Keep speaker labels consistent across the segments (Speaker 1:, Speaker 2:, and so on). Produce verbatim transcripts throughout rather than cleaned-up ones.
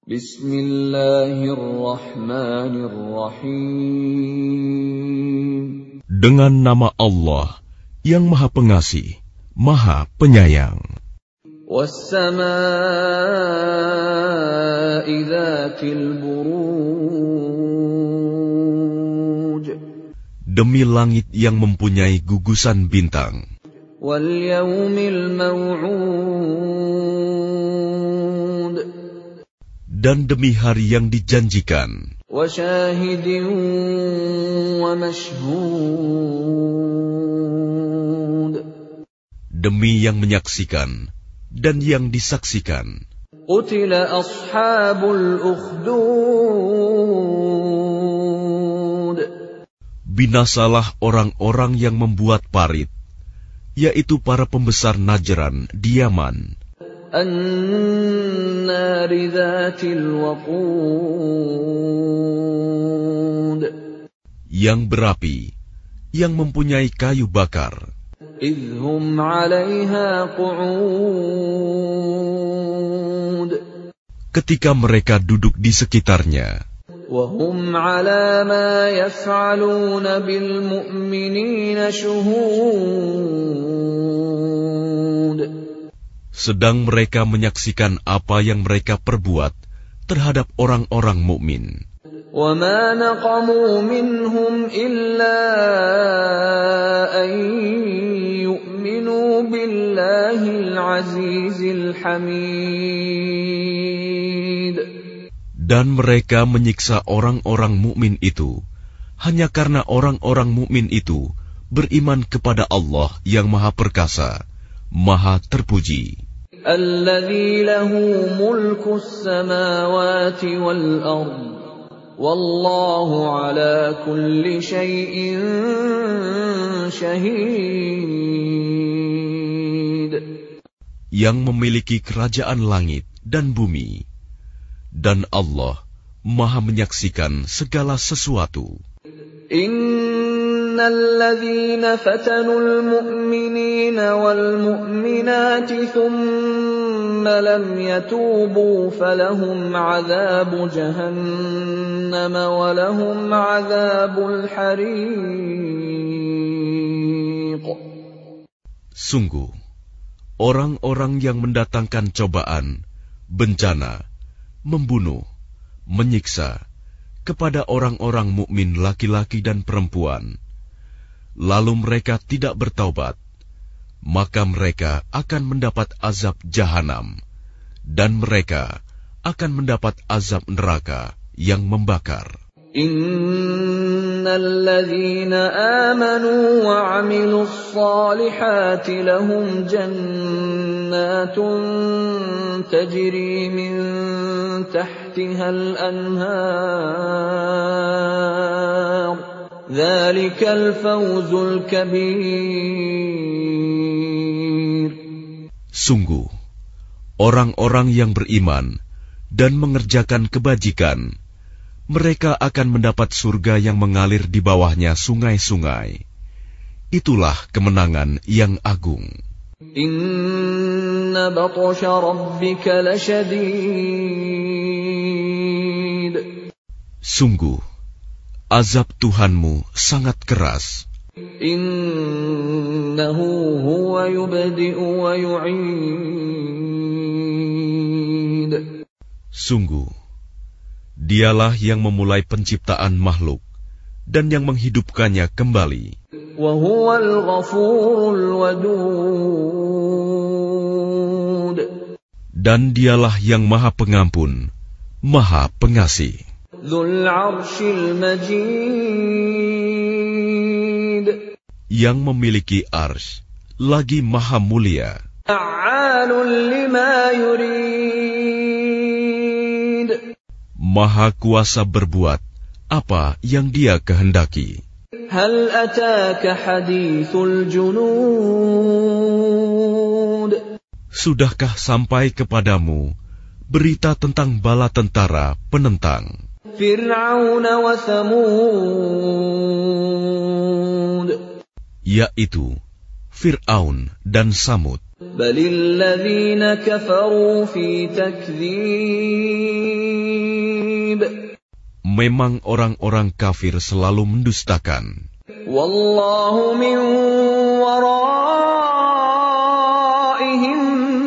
Speaker 1: Bismillahirrahmanirrahim.
Speaker 2: Dengan nama Allah yang Maha Pengasih, Maha Penyayang.
Speaker 1: Was-samaa'i dzatil buruj.
Speaker 2: Demi langit yang mempunyai gugusan bintang.
Speaker 1: Wal yaumil maw'ud.
Speaker 2: Dan demi hari yang dijanjikan.
Speaker 1: Wa syahidin wa mashhud.
Speaker 2: Demi yang menyaksikan dan yang disaksikan.
Speaker 1: Qutila ashabul ukhdud.
Speaker 2: Binasalah orang-orang yang membuat parit, yaitu para pembesar Najran di Yaman.
Speaker 1: An-nari dzatil waqud.
Speaker 2: Yang berapi, yang mempunyai kayu bakar.
Speaker 1: Idhum 'alaiha qu'ud.
Speaker 2: Ketika mereka duduk di sekitarnya.
Speaker 1: Wa hum 'ala ma yaf'aluna bil mu'minina syuhud.
Speaker 2: Sedang mereka menyaksikan apa yang mereka perbuat terhadap orang-orang mukmin.
Speaker 1: Wa ma naqamu minhum illa an yu'minu billahil azizil hamid.
Speaker 2: Dan mereka menyiksa orang-orang mukmin itu hanya karena orang-orang mukmin itu beriman kepada Allah yang Maha Perkasa, Maha Terpuji.
Speaker 1: Alladzi lahu mulkus samawati wal ardh. Wallahu ala kulli syai'in syahid.
Speaker 2: Yang memiliki kerajaan langit dan bumi. Dan Allah Maha menyaksikan segala sesuatu.
Speaker 1: Innal ladzina fatanul mu'minina wal mu'minati thumma lam yatubu falahum 'adzabu jahannam wa lahum 'adzabul hariq.
Speaker 2: Sungguh, orang-orang yang mendatangkan cobaan, bencana, membunuh, menyiksa kepada orang-orang mukmin laki-laki dan perempuan, lalu mereka tidak bertaubat, maka mereka akan mendapat azab jahanam, dan mereka akan mendapat azab neraka yang membakar.
Speaker 1: Innal ladzina amanu wa 'amilus shalihati lahum jannatun tajri min tahtihal anhar. Dzalikal fawzul kabir.
Speaker 2: Sungguh, orang-orang yang beriman dan mengerjakan kebajikan, mereka akan mendapat surga yang mengalir di bawahnya sungai-sungai. Itulah kemenangan yang agung.
Speaker 1: Inna batsha rabbika lasyadid.
Speaker 2: Sungguh, azab Tuhanmu sangat keras.
Speaker 1: Innahu huwa yubdi'u wa yu'id.
Speaker 2: Sungguh, Dialah yang memulai penciptaan makhluk dan yang menghidupkannya kembali.
Speaker 1: Wa huwal ghafurul wadud.
Speaker 2: Dan dialah yang Maha Pengampun, Maha Pengasih.
Speaker 1: Dzul 'arsyil majid.
Speaker 2: Yang memiliki arsy, lagi Maha Mulia.
Speaker 1: Fa'alun lima yurid.
Speaker 2: Maha kuasa berbuat apa yang Dia kehendaki.
Speaker 1: Hal ataka hadithul junud.
Speaker 2: Sudahkah sampai kepadamu berita tentang bala tentara penentang
Speaker 1: Fir'aun wa Thamud,
Speaker 2: yaitu Fir'aun dan Samud.
Speaker 1: Balil ladzina kafaru fi takdzib.
Speaker 2: memang orang-orang kafir selalu mendustakan.
Speaker 1: Wallahu min waraihim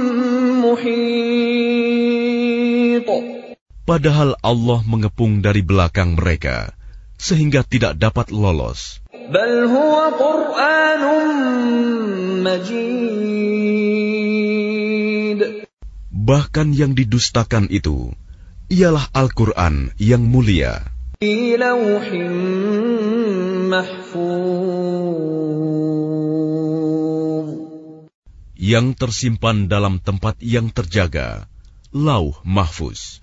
Speaker 1: muhit.
Speaker 2: Padahal Allah mengepung dari belakang mereka, sehingga tidak dapat lolos.
Speaker 1: Bal huwa Qur'anun Majid.
Speaker 2: Bahkan yang didustakan itu ialah Al-Quran yang mulia.
Speaker 1: Fi lawhin mahfuz.
Speaker 2: Yang tersimpan dalam tempat yang terjaga, Lauh Mahfuz.